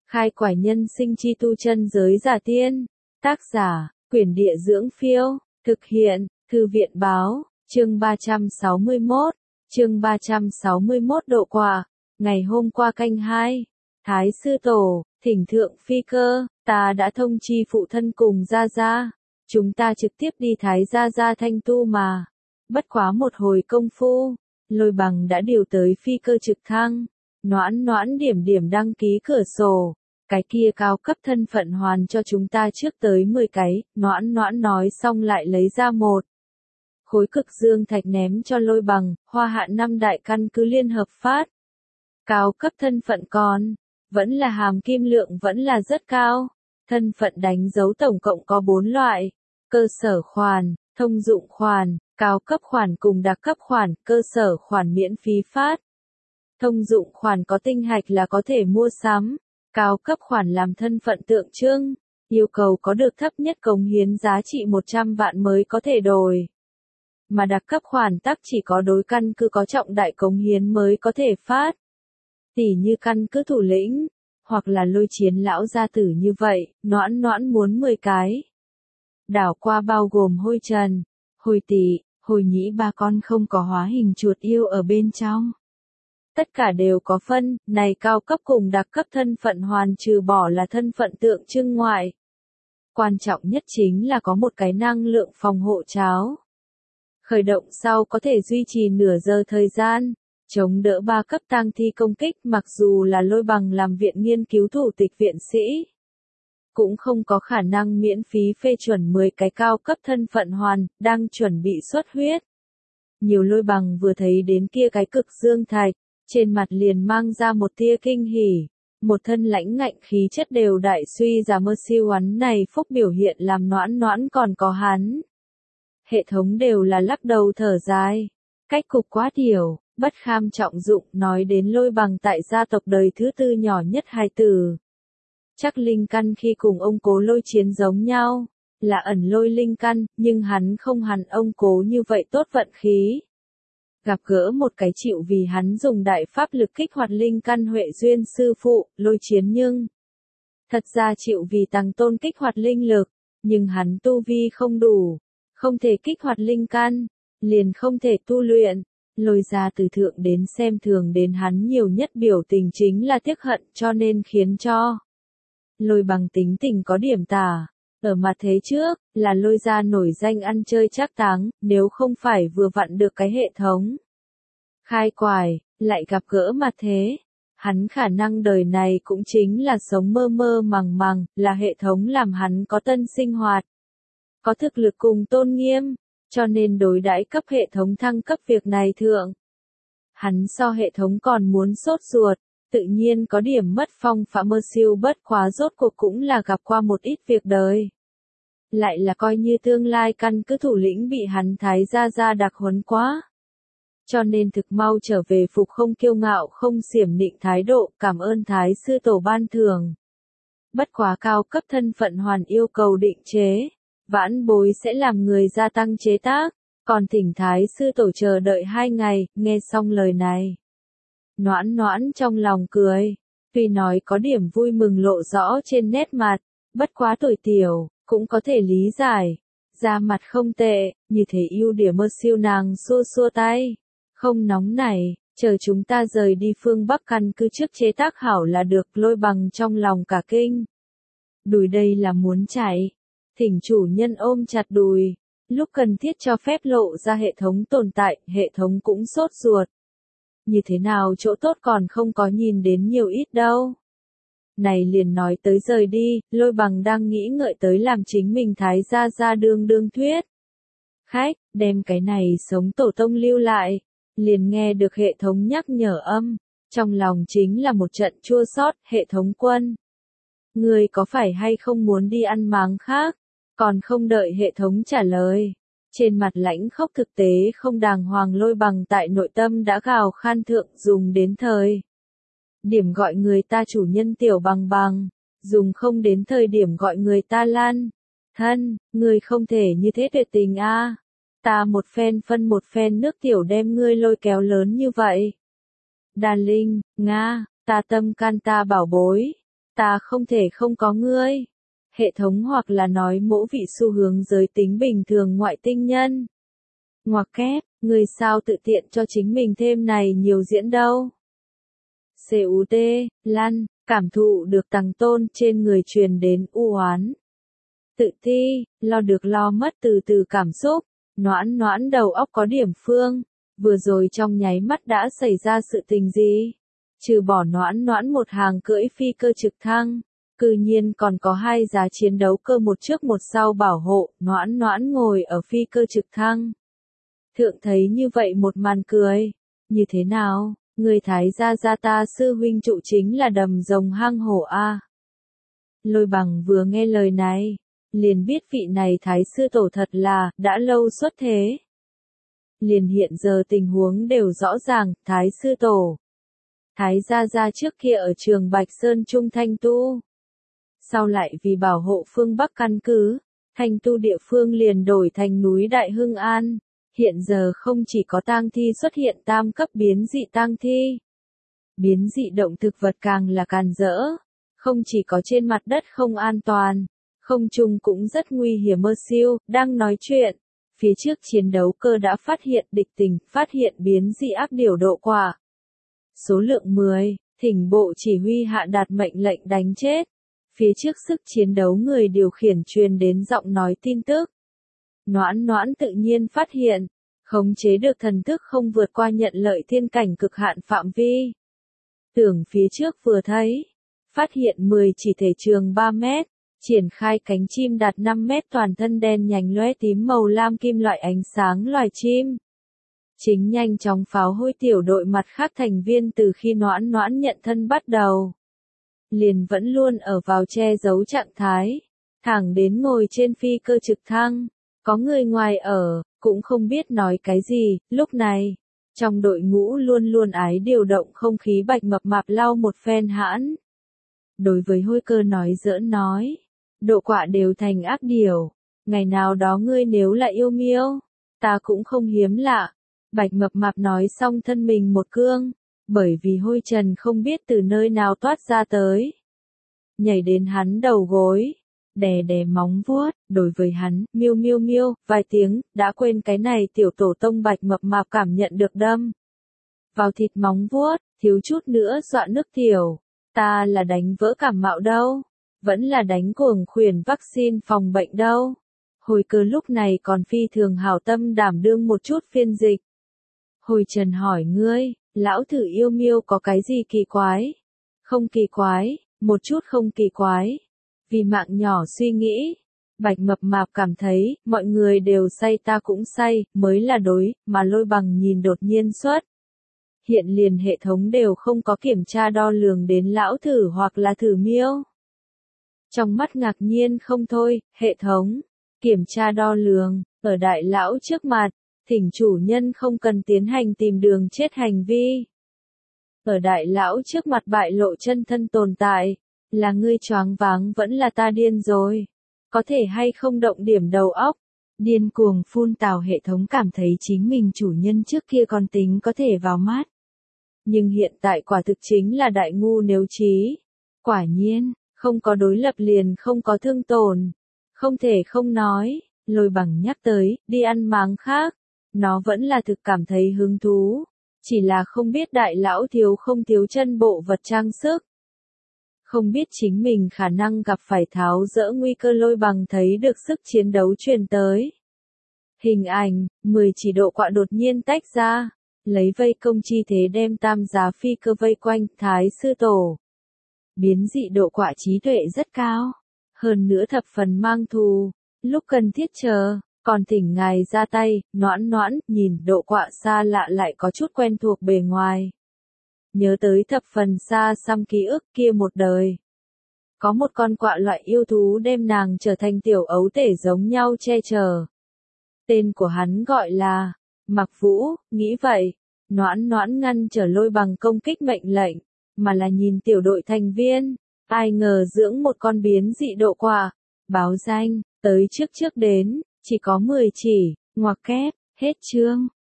Khai quải nhân sinh chi tu chân giới giả tiên. Tác giả, Quyển Địa Dưỡng Phiêu. Thực hiện, Thư viện Báo. Chương 361. Chương 361 độ quả. Ngày hôm qua canh 2. Thái sư tổ, thỉnh thượng phi cơ, ta đã thông chi phụ thân cùng gia gia. Chúng ta trực tiếp đi Thái gia gia Thanh Tu mà. Bất quá một hồi công phu, Lôi Bằng đã điều tới phi cơ trực thăng. Noãn Noãn điểm điểm đăng ký cửa sổ. Cái kia cao cấp thân phận hoàn cho chúng ta trước tới 10 cái, Noãn Noãn nói xong lại lấy ra một khối cực dương thạch ném cho Lôi Bằng, Hoa Hạ 5 đại căn cứ liên hợp phát. Cao cấp thân phận còn, vẫn là hàm kim lượng vẫn là rất cao. Thân phận đánh dấu tổng cộng có 4 loại: cơ sở khoản, thông dụng khoản, cao cấp khoản cùng đặc cấp khoản. Cơ sở khoản miễn phí phát. Thông dụng khoản có tinh hạch là có thể mua sắm. Cao cấp khoản làm thân phận tượng trưng, yêu cầu có được thấp nhất cống hiến giá trị 100 vạn mới có thể đổi. Mà đặc cấp khoản tắc chỉ có đối căn cứ có trọng đại cống hiến mới có thể phát. Tỉ như căn cứ thủ lĩnh, hoặc là Lôi Chiến lão gia tử như vậy, Noãn Noãn muốn 10 cái. Đảo qua bao gồm Hôi Trần, Hồi Tỷ, Hồi Nhĩ ba con không có hóa hình chuột yêu ở bên trong. Tất cả đều có phân, này cao cấp cùng đặc cấp thân phận hoàn trừ bỏ là thân phận tượng trưng ngoại. Quan trọng nhất chính là có một cái năng lượng phòng hộ cháo. Khởi động sau có thể duy trì nửa giờ thời gian, chống đỡ 3 cấp tang thi công kích. Mặc dù là Lôi Bằng làm viện nghiên cứu thủ tịch viện sĩ, cũng không có khả năng miễn phí phê chuẩn 10 cái cao cấp thân phận hoàn, đang chuẩn bị xuất huyết. Nhiều Lôi Bằng vừa thấy đến kia cái cực dương thạch, trên mặt liền mang ra một tia kinh hỉ, một thân lãnh ngạnh khí chất đều đại suy giả mơ siêu hắn này phúc biểu hiện làm Noãn Noãn còn có hắn. Hệ thống đều là lắc đầu thở dài, cách cục quá điều, bất kham trọng dụng. Nói đến Lôi Bằng tại gia tộc đời thứ tư nhỏ nhất hài tử. Chắc linh căn khi cùng ông cố Lôi Chiến giống nhau, là ẩn lôi linh căn, nhưng hắn không hẳn ông cố như vậy tốt vận khí. Gặp gỡ một cái chịu vì hắn dùng đại pháp lực kích hoạt linh căn Huệ duyên sư phụ, Lôi Chiến, nhưng thật ra chịu vì tăng tôn kích hoạt linh lực, nhưng hắn tu vi không đủ, không thể kích hoạt linh căn, liền không thể tu luyện. Lôi gia từ thượng đến xem thường đến hắn nhiều nhất biểu tình chính là tiếc hận, cho nên khiến cho Lôi Bằng tính tình có điểm tà. Ở mặt thế trước, là Lôi gia nổi danh ăn chơi trác táng, nếu không phải vừa vặn được cái hệ thống khai quải, lại gặp gỡ mặt thế. Hắn khả năng đời này cũng chính là sống mơ mơ màng màng, là hệ thống làm hắn có tân sinh hoạt, có thực lực cùng tôn nghiêm, cho nên đối đãi cấp hệ thống thăng cấp việc này thượng. Hắn so hệ thống còn muốn sốt ruột, tự nhiên có điểm mất phong phạm mơ siêu, bất quá rốt cuộc cũng là gặp qua một ít việc đời. Lại là coi như tương lai căn cứ thủ lĩnh bị hắn Thái gia gia đặc huấn quá. Cho nên thực mau trở về phục không kiêu ngạo không xiểm nịnh thái độ, cảm ơn Thái sư tổ ban thưởng. Bất quá cao cấp thân phận hoàn yêu cầu định chế, vãn bối sẽ làm người gia tăng chế tác, còn thỉnh Thái sư tổ chờ đợi 2 ngày. Nghe xong lời này, Noãn Noãn trong lòng cười, tuy nói có điểm vui mừng lộ rõ trên nét mặt, bất quá tuổi tiểu, cũng có thể lý giải. Da mặt không tệ, như thế ưu điểm mơ siêu. Nàng xua xua tay, không nóng này, chờ chúng ta rời đi phương Bắc căn cứ trước chế tác hảo là được. Lôi Bằng trong lòng cả kinh. Đùi đây là muốn chạy, thỉnh chủ nhân ôm chặt đùi, lúc cần thiết cho phép lộ ra hệ thống tồn tại, hệ thống cũng sốt ruột. Như thế nào chỗ tốt còn không có nhìn đến nhiều ít đâu. Này liền nói tới rời đi, Lôi Bằng đang nghĩ ngợi tới làm chính mình Thái gia gia đương thuyết khách, đem cái này sống tổ tông lưu lại, liền nghe được hệ thống nhắc nhở âm, trong lòng chính là một trận chua xót. Hệ thống quân, người có phải hay không muốn đi ăn máng khác? Còn không đợi hệ thống trả lời, trên mặt lãnh khốc thực tế không đàng hoàng Lôi Bằng tại nội tâm đã gào khan thượng, dùng đến thời điểm gọi người ta chủ nhân tiểu bằng bằng, dùng không đến thời điểm gọi người ta lan thân. Người không thể như thế tuyệt tình a. Ta một phen phân một phen nước tiểu đem ngươi lôi kéo lớn như vậy. Đàn Linh, Nga, ta tâm can ta bảo bối, ta không thể không có ngươi. Hệ thống hoặc là nói mỗ vị xu hướng giới tính bình thường ngoại tinh nhân. Ngoặc kép, ngươi sao tự tiện cho chính mình thêm này nhiều diễn đâu. CUT, lăn, cảm thụ được tăng tôn trên người truyền đến u oán. Tự ti, lo được lo mất từ từ cảm xúc, noãn noãn đầu óc có điểm phương, vừa rồi trong nháy mắt đã xảy ra sự tình gì? Trừ bỏ noãn noãn một hàng cưỡi phi cơ trực thăng, cư nhiên còn có 2 giá chiến đấu cơ một trước một sau bảo hộ, noãn noãn ngồi ở phi cơ trực thăng. Thượng thấy như vậy một màn cười, như thế nào, người Thái gia ta sư huynh trụ chính là đầm rồng hang hổ a. Lôi bằng vừa nghe lời này, liền biết vị này Thái sư tổ thật là, đã lâu xuất thế. Liền hiện giờ tình huống đều rõ ràng, Thái sư tổ. Thái gia trước kia ở trường Bạch Sơn Trung Thanh Tu. Sau lại vì bảo hộ phương Bắc căn cứ, Thanh Tu địa phương liền đổi thành núi Đại Hưng An. Hiện giờ không chỉ có tang thi xuất hiện tam cấp biến dị tang thi. Biến dị động thực vật càng là càn rỡ. Không chỉ có trên mặt đất không an toàn, không trung cũng rất nguy hiểm. Mơ siêu, đang nói chuyện. Phía trước chiến đấu cơ đã phát hiện địch tình, phát hiện biến dị ác điểu độ quả. Số lượng 10, thỉnh bộ chỉ huy hạ đạt mệnh lệnh đánh chết. Phía trước sức chiến đấu người điều khiển truyền đến giọng nói tin tức. Noãn noãn tự nhiên phát hiện, khống chế được thần thức không vượt qua nhận lợi thiên cảnh cực hạn phạm vi. Tưởng phía trước vừa thấy, phát hiện 10 chỉ thể trường 3 mét, triển khai cánh chim đạt 5 mét toàn thân đen nhánh lóe tím màu lam kim loại ánh sáng loài chim. Chính nhanh chóng pháo hôi tiểu đội mặt khác thành viên từ khi noãn noãn nhận thân bắt đầu. Liền vẫn luôn ở vào che giấu trạng thái, thẳng đến ngồi trên phi cơ trực thăng, có người ngoài ở, cũng không biết nói cái gì. Lúc này, trong đội ngũ luôn luôn ái điều động không khí Bạch Mập Mạp lau một phen hãn. Đối với hôi cơ nói giỡn nói, độ quả đều thành ác điều, ngày nào đó ngươi nếu là yêu miêu, ta cũng không hiếm lạ. Bạch Mập Mạp nói xong thân mình một cương, bởi vì hôi trần không biết từ nơi nào toát ra tới. Nhảy đến hắn đầu gối, đè đè móng vuốt, đối với hắn, miêu miêu miêu, vài tiếng, đã quên cái này tiểu tổ tông. Bạch Mập Mạp cảm nhận được đâm vào thịt móng vuốt, thiếu chút nữa dọa nước tiểu. Ta là đánh vỡ cảm mạo đâu, vẫn là đánh cuồng khuyển vaccine phòng bệnh đâu. Hồi cơ lúc này còn phi thường hảo tâm đảm đương một chút phiên dịch. Hồi Trần hỏi ngươi, lão thử yêu miêu có cái gì kỳ quái? Không kỳ quái, một chút không kỳ quái. Vì mạng nhỏ suy nghĩ, Bạch Mập Mạp cảm thấy, mọi người đều say ta cũng say, mới là đối, mà Lôi Bằng nhìn đột nhiên xuất. Hiện liền hệ thống đều không có kiểm tra đo lường đến lão thử hoặc là thử miêu. Trong mắt ngạc nhiên không thôi, hệ thống, kiểm tra đo lường, ở đại lão trước mặt, thỉnh chủ nhân không cần tiến hành tìm đường chết hành vi. Ở đại lão trước mặt bại lộ chân thân tồn tại, là ngươi choáng váng vẫn là ta điên rồi. Có thể hay không động điểm đầu óc. Điên cuồng phun tào hệ thống cảm thấy chính mình chủ nhân trước kia còn tính có thể vào mắt. Nhưng hiện tại quả thực chính là đại ngu nếu trí. Quả nhiên, không có đối lập liền không có thương tổn. Không thể không nói, Lôi Bằng nhắc tới, đi ăn máng khác. Nó vẫn là thực cảm thấy hứng thú. Chỉ là không biết đại lão thiếu không thiếu chân bộ vật trang sức. Không biết chính mình khả năng gặp phải tháo dỡ nguy cơ. Lôi Bằng thấy được sức chiến đấu truyền tới. Hình ảnh, 10 chỉ độ quạ đột nhiên tách ra, lấy vây công chi thế đem tam giá phi cơ vây quanh. Thái sư tổ. Biến dị độ quạ trí tuệ rất cao, hơn nữa thập phần mang thù, lúc cần thiết chờ, còn thỉnh ngài ra tay. Noãn noãn, nhìn độ quạ xa lạ lại có chút quen thuộc bề ngoài. Nhớ tới thập phần xa xăm ký ức kia một đời. Có một con quạ loại yêu thú đem nàng trở thành tiểu ấu tể giống nhau che chở. Tên của hắn gọi là Mặc Vũ. Nghĩ vậy, noãn noãn ngăn trở Lôi Bằng công kích mệnh lệnh, mà là nhìn tiểu đội thành viên. Ai ngờ dưỡng một con biến dị độ quạ, báo danh, tới trước đến, chỉ có 10 chỉ, ngoặc kép, hết chương.